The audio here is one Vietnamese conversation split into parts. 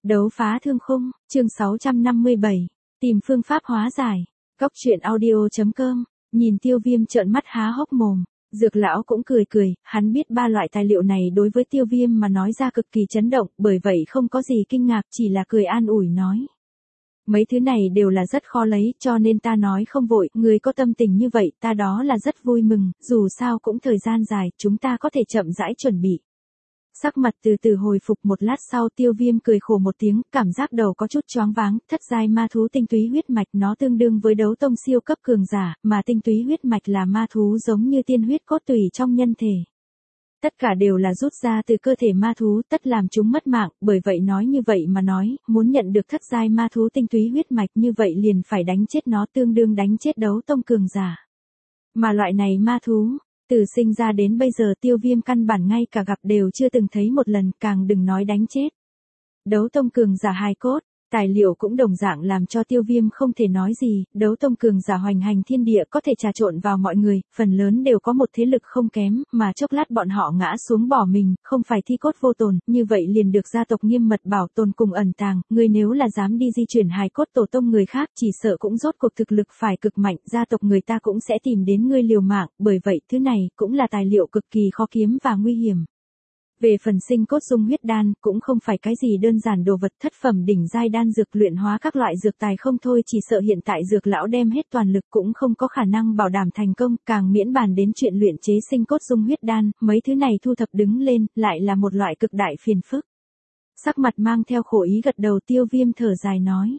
Đấu phá thương khung, chương 657. Tìm phương pháp hóa giải. Góc truyện audio.com. Nhìn Tiêu Viêm trợn mắt há hốc mồm. Dược lão cũng cười cười, hắn biết ba loại tài liệu này đối với Tiêu Viêm mà nói ra cực kỳ chấn động, bởi vậy không có gì kinh ngạc, chỉ là cười an ủi nói. Mấy thứ này đều là rất khó lấy, cho nên ta nói không vội, người có tâm tình như vậy, ta đó là rất vui mừng, dù sao cũng thời gian dài, chúng ta có thể chậm rãi chuẩn bị. Sắc mặt từ từ hồi phục một lát sau, Tiêu Viêm cười khổ một tiếng, cảm giác đầu có chút choáng váng, thất giai ma thú tinh túy huyết mạch nó tương đương với đấu tông siêu cấp cường giả, mà tinh túy huyết mạch là ma thú giống như tiên huyết cốt tủy trong nhân thể. Tất cả đều là rút ra từ cơ thể ma thú, tất làm chúng mất mạng, bởi vậy nói như vậy mà nói, muốn nhận được thất giai ma thú tinh túy huyết mạch như vậy liền phải đánh chết nó, tương đương đánh chết đấu tông cường giả. Mà loại này ma thú, từ sinh ra đến bây giờ Tiêu Viêm căn bản ngay cả gặp đều chưa từng thấy một lần, càng đừng nói đánh chết. Đấu tông cường giả hài cốt, tài liệu cũng đồng dạng làm cho Tiêu Viêm không thể nói gì, đấu tông cường giả hoành hành thiên địa có thể trà trộn vào mọi người, phần lớn đều có một thế lực không kém, mà chốc lát bọn họ ngã xuống bỏ mình, không phải thi cốt vô tồn, như vậy liền được gia tộc nghiêm mật bảo tồn cùng ẩn tàng, người nếu là dám đi di chuyển hài cốt tổ tông người khác chỉ sợ cũng rốt cuộc thực lực phải cực mạnh, gia tộc người ta cũng sẽ tìm đến ngươi liều mạng, bởi vậy thứ này cũng là tài liệu cực kỳ khó kiếm và nguy hiểm. Về phần sinh cốt dung huyết đan, cũng không phải cái gì đơn giản đồ vật, thất phẩm đỉnh giai đan dược luyện hóa các loại dược tài không thôi, chỉ sợ hiện tại dược lão đem hết toàn lực cũng không có khả năng bảo đảm thành công, càng miễn bàn đến chuyện luyện chế sinh cốt dung huyết đan, mấy thứ này thu thập đứng lên, lại là một loại cực đại phiền phức. Sắc mặt mang theo khổ ý gật đầu, Tiêu Viêm thở dài nói.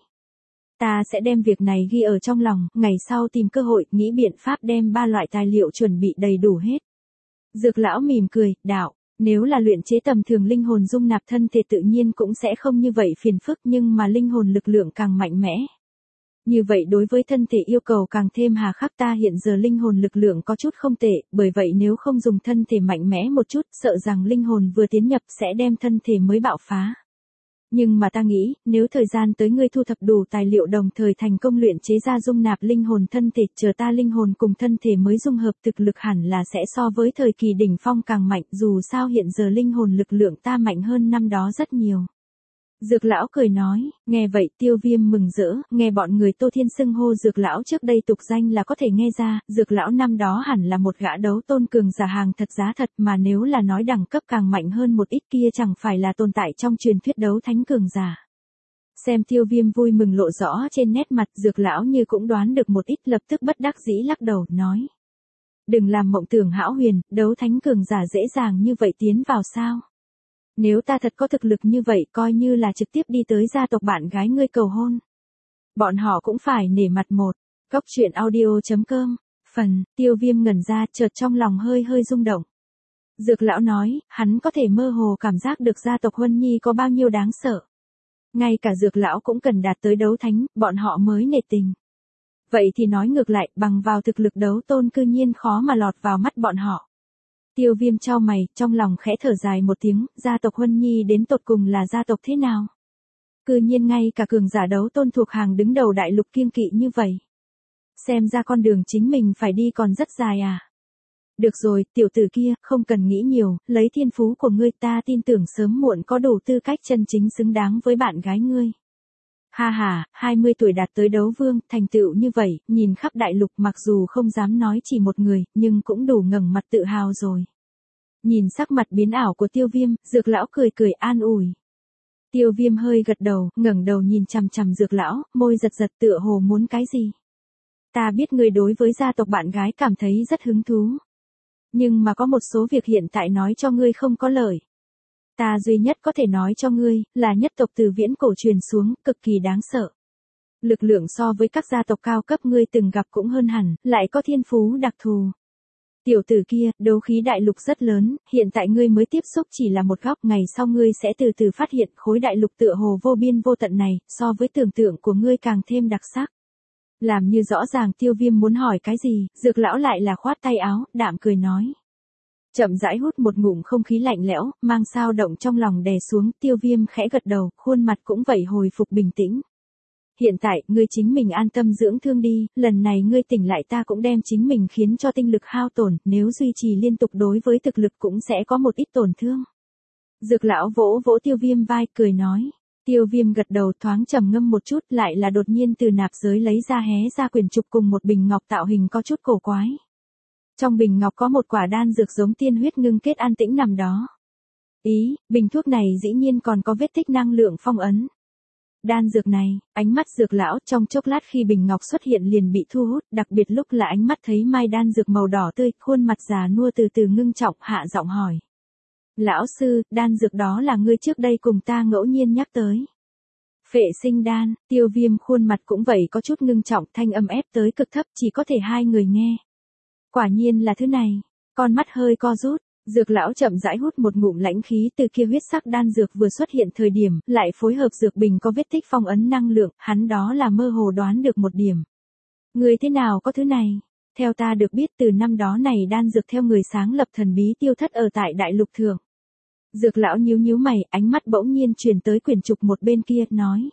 Ta sẽ đem việc này ghi ở trong lòng, ngày sau tìm cơ hội, nghĩ biện pháp đem ba loại tài liệu chuẩn bị đầy đủ hết. Dược lão mỉm cười, đạo. Nếu là luyện chế tầm thường linh hồn dung nạp thân thể tự nhiên cũng sẽ không như vậy phiền phức, nhưng mà linh hồn lực lượng càng mạnh mẽ. Như vậy đối với thân thể yêu cầu càng thêm hà khắc, ta hiện giờ linh hồn lực lượng có chút không tệ, bởi vậy nếu không dùng thân thể mạnh mẽ một chút, sợ rằng linh hồn vừa tiến nhập sẽ đem thân thể mới bạo phá. Nhưng mà ta nghĩ, nếu thời gian tới ngươi thu thập đủ tài liệu đồng thời thành công luyện chế ra dung nạp linh hồn thân thể, chờ ta linh hồn cùng thân thể mới dung hợp, thực lực hẳn là sẽ so với thời kỳ đỉnh phong càng mạnh, dù sao hiện giờ linh hồn lực lượng ta mạnh hơn năm đó rất nhiều. Dược lão cười nói, nghe vậy Tiêu Viêm mừng rỡ, nghe bọn người Tô Thiên xưng hô dược lão trước đây tục danh là có thể nghe ra, dược lão năm đó hẳn là một gã đấu tôn cường giả hàng thật giá thật, mà nếu là nói đẳng cấp càng mạnh hơn một ít kia chẳng phải là tồn tại trong truyền thuyết đấu thánh cường giả. Xem Tiêu Viêm vui mừng lộ rõ trên nét mặt, dược lão như cũng đoán được một ít, lập tức bất đắc dĩ lắc đầu, nói. Đừng làm mộng tưởng hão huyền, đấu thánh cường giả dễ dàng như vậy tiến vào sao? Nếu ta thật có thực lực như vậy, coi như là trực tiếp đi tới gia tộc bạn gái ngươi cầu hôn. Bọn họ cũng phải nể mặt một. Góc truyện audio.com. Phần, Tiêu Viêm ngẩn ra, chợt trong lòng hơi hơi rung động. Dược lão nói, hắn có thể mơ hồ cảm giác được gia tộc Huân Nhi có bao nhiêu đáng sợ. Ngay cả dược lão cũng cần đạt tới đấu thánh, bọn họ mới nể tình. Vậy thì nói ngược lại, bằng vào thực lực đấu tôn cư nhiên khó mà lọt vào mắt bọn họ. Tiêu Viêm chau mày, trong lòng khẽ thở dài một tiếng, gia tộc Huân Nhi đến tột cùng là gia tộc thế nào? Cư nhiên ngay cả cường giả đấu tôn thuộc hàng đứng đầu đại lục kiêng kỵ như vậy. Xem ra con đường chính mình phải đi còn rất dài à. Được rồi, tiểu tử kia, không cần nghĩ nhiều, lấy thiên phú của ngươi, ta tin tưởng sớm muộn có đủ tư cách chân chính xứng đáng với bạn gái ngươi. Ha ha, 20 tuổi đạt tới đấu vương, thành tựu như vậy, nhìn khắp đại lục mặc dù không dám nói chỉ một người, nhưng cũng đủ ngẩng mặt tự hào rồi. Nhìn sắc mặt biến ảo của Tiêu Viêm, dược lão cười cười an ủi. Tiêu Viêm hơi gật đầu, ngẩng đầu nhìn chằm chằm dược lão, môi giật giật tựa hồ muốn cái gì. Ta biết ngươi đối với gia tộc bạn gái cảm thấy rất hứng thú. Nhưng mà có một số việc hiện tại nói cho ngươi không có lợi. Ta duy nhất có thể nói cho ngươi, là nhất tộc từ viễn cổ truyền xuống, cực kỳ đáng sợ. Lực lượng so với các gia tộc cao cấp ngươi từng gặp cũng hơn hẳn, lại có thiên phú đặc thù. Tiểu tử kia, đấu khí đại lục rất lớn, hiện tại ngươi mới tiếp xúc chỉ là một góc, ngày sau ngươi sẽ từ từ phát hiện khối đại lục tựa hồ vô biên vô tận này, so với tưởng tượng của ngươi càng thêm đặc sắc. Làm như rõ ràng Tiêu Viêm muốn hỏi cái gì, dược lão lại là khoát tay áo, đạm cười nói. Chậm rãi hút một ngụm không khí lạnh lẽo, mang sao động trong lòng đè xuống, Tiêu Viêm khẽ gật đầu, khuôn mặt cũng vậy hồi phục bình tĩnh. Hiện tại, ngươi chính mình an tâm dưỡng thương đi, lần này ngươi tỉnh lại ta cũng đem chính mình khiến cho tinh lực hao tổn, nếu duy trì liên tục đối với thực lực cũng sẽ có một ít tổn thương. Dược lão vỗ vỗ Tiêu Viêm vai, cười nói. Tiêu Viêm gật đầu thoáng trầm ngâm một chút, lại là đột nhiên từ nạp giới lấy ra hé ra quyển trục cùng một bình ngọc tạo hình có chút cổ quái. Trong bình ngọc có một quả đan dược giống tiên huyết ngưng kết an tĩnh nằm đó. Bình thuốc này dĩ nhiên còn có vết tích năng lượng phong ấn. Đan dược này, ánh mắt Dược lão trong chốc lát khi bình ngọc xuất hiện liền bị thu hút, đặc biệt lúc là ánh mắt thấy mai đan dược màu đỏ tươi, khuôn mặt già nua từ từ ngưng trọng, hạ giọng hỏi. Lão sư, đan dược đó là ngươi trước đây cùng ta ngẫu nhiên nhắc tới. Phệ sinh đan, Tiêu Viêm khuôn mặt cũng vậy có chút ngưng trọng, thanh âm ép tới cực thấp, chỉ có thể hai người nghe. Quả nhiên là thứ này, con mắt hơi co rút. Dược lão chậm rãi hút một ngụm lãnh khí, từ kia huyết sắc đan dược vừa xuất hiện thời điểm, lại phối hợp dược bình có vết tích phong ấn năng lượng, hắn đó là mơ hồ đoán được một điểm. Người thế nào có thứ này? Theo ta được biết từ năm đó này đan dược theo người sáng lập thần bí tiêu thất ở tại đại lục thượng. Dược lão nhíu nhíu mày, ánh mắt bỗng nhiên truyền tới quyển trục một bên kia, nói.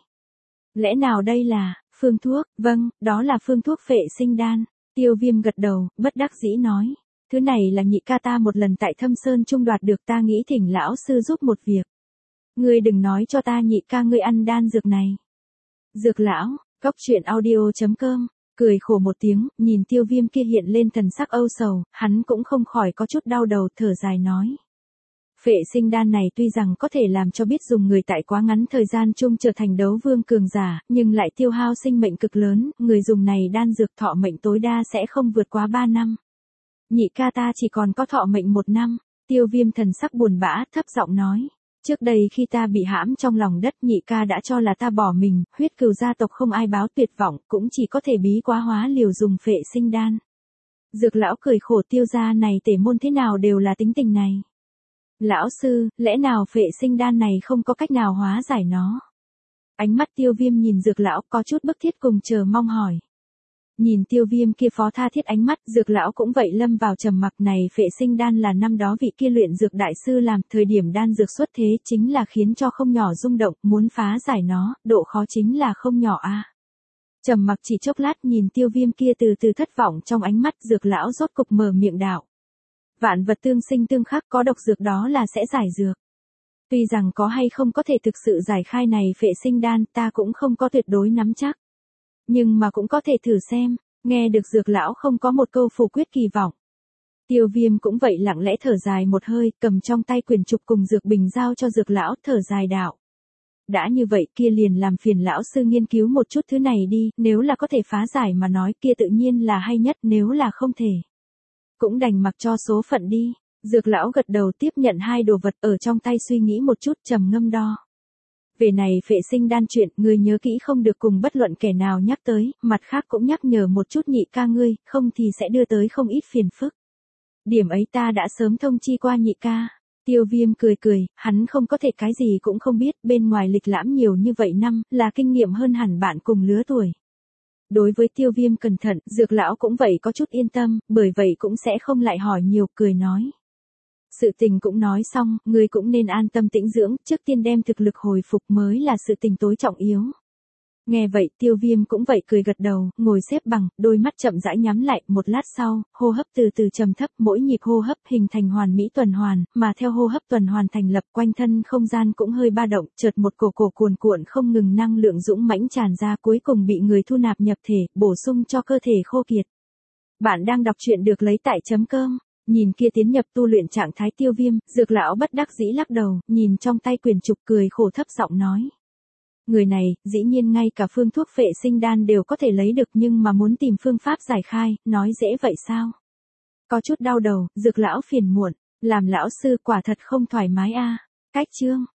Lẽ nào đây là, phương thuốc? Vâng, đó là phương thuốc phệ sinh đan. Tiêu Viêm gật đầu, bất đắc dĩ nói. Thứ này là nhị ca ta một lần tại Thâm Sơn Trung đoạt được, ta nghĩ thỉnh lão sư giúp một việc. Ngươi đừng nói cho ta nhị ca ngươi ăn đan dược này. Dược lão, coctruyện.audio.com, cười khổ một tiếng, nhìn Tiêu Viêm kia hiện lên thần sắc âu sầu, hắn cũng không khỏi có chút đau đầu, thở dài nói. Phệ sinh đan này tuy rằng có thể làm cho biết dùng người tại quá ngắn thời gian chung trở thành đấu vương cường giả, nhưng lại tiêu hao sinh mệnh cực lớn, người dùng này đan dược thọ mệnh tối đa sẽ không vượt quá 3 năm. Nhị ca ta chỉ còn có thọ mệnh 1 năm, Tiêu Viêm thần sắc buồn bã, thấp giọng nói. Trước đây khi ta bị hãm trong lòng đất, nhị ca đã cho là ta bỏ mình, huyết cừu gia tộc không ai báo, tuyệt vọng, cũng chỉ có thể bí quá hóa liều dùng phệ sinh đan. Dược lão cười khổ, Tiêu gia này tể môn thế nào đều là tính tình này. Lão sư, lẽ nào phệ sinh đan này không có cách nào hóa giải nó? Ánh mắt Tiêu Viêm nhìn Dược lão có chút bức thiết cùng chờ mong hỏi. Nhìn Tiêu Viêm kia phó tha thiết ánh mắt, Dược lão cũng vậy lâm vào trầm mặc. Này phệ sinh đan là năm đó vị kia luyện dược đại sư làm, thời điểm đan dược xuất thế chính là khiến cho không nhỏ rung động, muốn phá giải nó, độ khó chính là không nhỏ a. Trầm mặc chỉ chốc lát, nhìn Tiêu Viêm kia từ từ thất vọng trong ánh mắt, Dược lão rốt cục mở miệng đạo. Vạn vật tương sinh tương khắc, có độc dược đó là sẽ giải dược. Tuy rằng có hay không có thể thực sự giải khai này phệ sinh đan, ta cũng không có tuyệt đối nắm chắc. Nhưng mà cũng có thể thử xem, nghe được Dược lão không có một câu phủ quyết kỳ vọng. Tiêu Viêm cũng vậy lặng lẽ thở dài một hơi, cầm trong tay quyển trục cùng dược bình giao cho Dược lão, thở dài đạo. Đã như vậy kia liền làm phiền lão sư nghiên cứu một chút thứ này đi, nếu là có thể phá giải mà nói kia tự nhiên là hay nhất, nếu là không thể. Cũng đành mặc cho số phận đi. Dược lão gật đầu tiếp nhận hai đồ vật ở trong tay, suy nghĩ một chút, trầm ngâm đo. Về này phệ sinh đan chuyện, ngươi nhớ kỹ không được cùng bất luận kẻ nào nhắc tới, mặt khác cũng nhắc nhở một chút nhị ca ngươi, không thì sẽ đưa tới không ít phiền phức. Điểm ấy ta đã sớm thông chi qua nhị ca. Tiêu Viêm cười cười, hắn không có thể cái gì cũng không biết, bên ngoài lịch lãm nhiều như vậy năm, là kinh nghiệm hơn hẳn bạn cùng lứa tuổi. Đối với Tiêu Viêm cẩn thận, Dược lão cũng vậy có chút yên tâm, bởi vậy cũng sẽ không lại hỏi nhiều, cười nói. Sự tình cũng nói xong, ngươi cũng nên an tâm tĩnh dưỡng, trước tiên đem thực lực hồi phục mới là sự tình tối trọng yếu. Nghe vậy Tiêu Viêm cũng vậy cười gật đầu, ngồi xếp bằng, đôi mắt chậm rãi nhắm lại, một lát sau, hô hấp từ từ trầm thấp, mỗi nhịp hô hấp hình thành hoàn mỹ tuần hoàn, mà theo hô hấp tuần hoàn thành lập, quanh thân không gian cũng hơi ba động, chợt một cổ cuồn cuộn không ngừng năng lượng dũng mãnh tràn ra, cuối cùng bị người thu nạp nhập thể, bổ sung cho cơ thể khô kiệt. Bạn đang đọc truyện được lấy tại .com. Nhìn kia tiến nhập tu luyện trạng thái Tiêu Viêm, Dược lão bất đắc dĩ lắc đầu, nhìn trong tay quyển trục cười khổ thấp giọng nói. Người này, dĩ nhiên ngay cả phương thuốc phệ sinh đan đều có thể lấy được, nhưng mà muốn tìm phương pháp giải khai, nói dễ vậy sao? Có chút đau đầu, Dược lão phiền muộn, làm lão sư quả thật không thoải mái a. Cách chương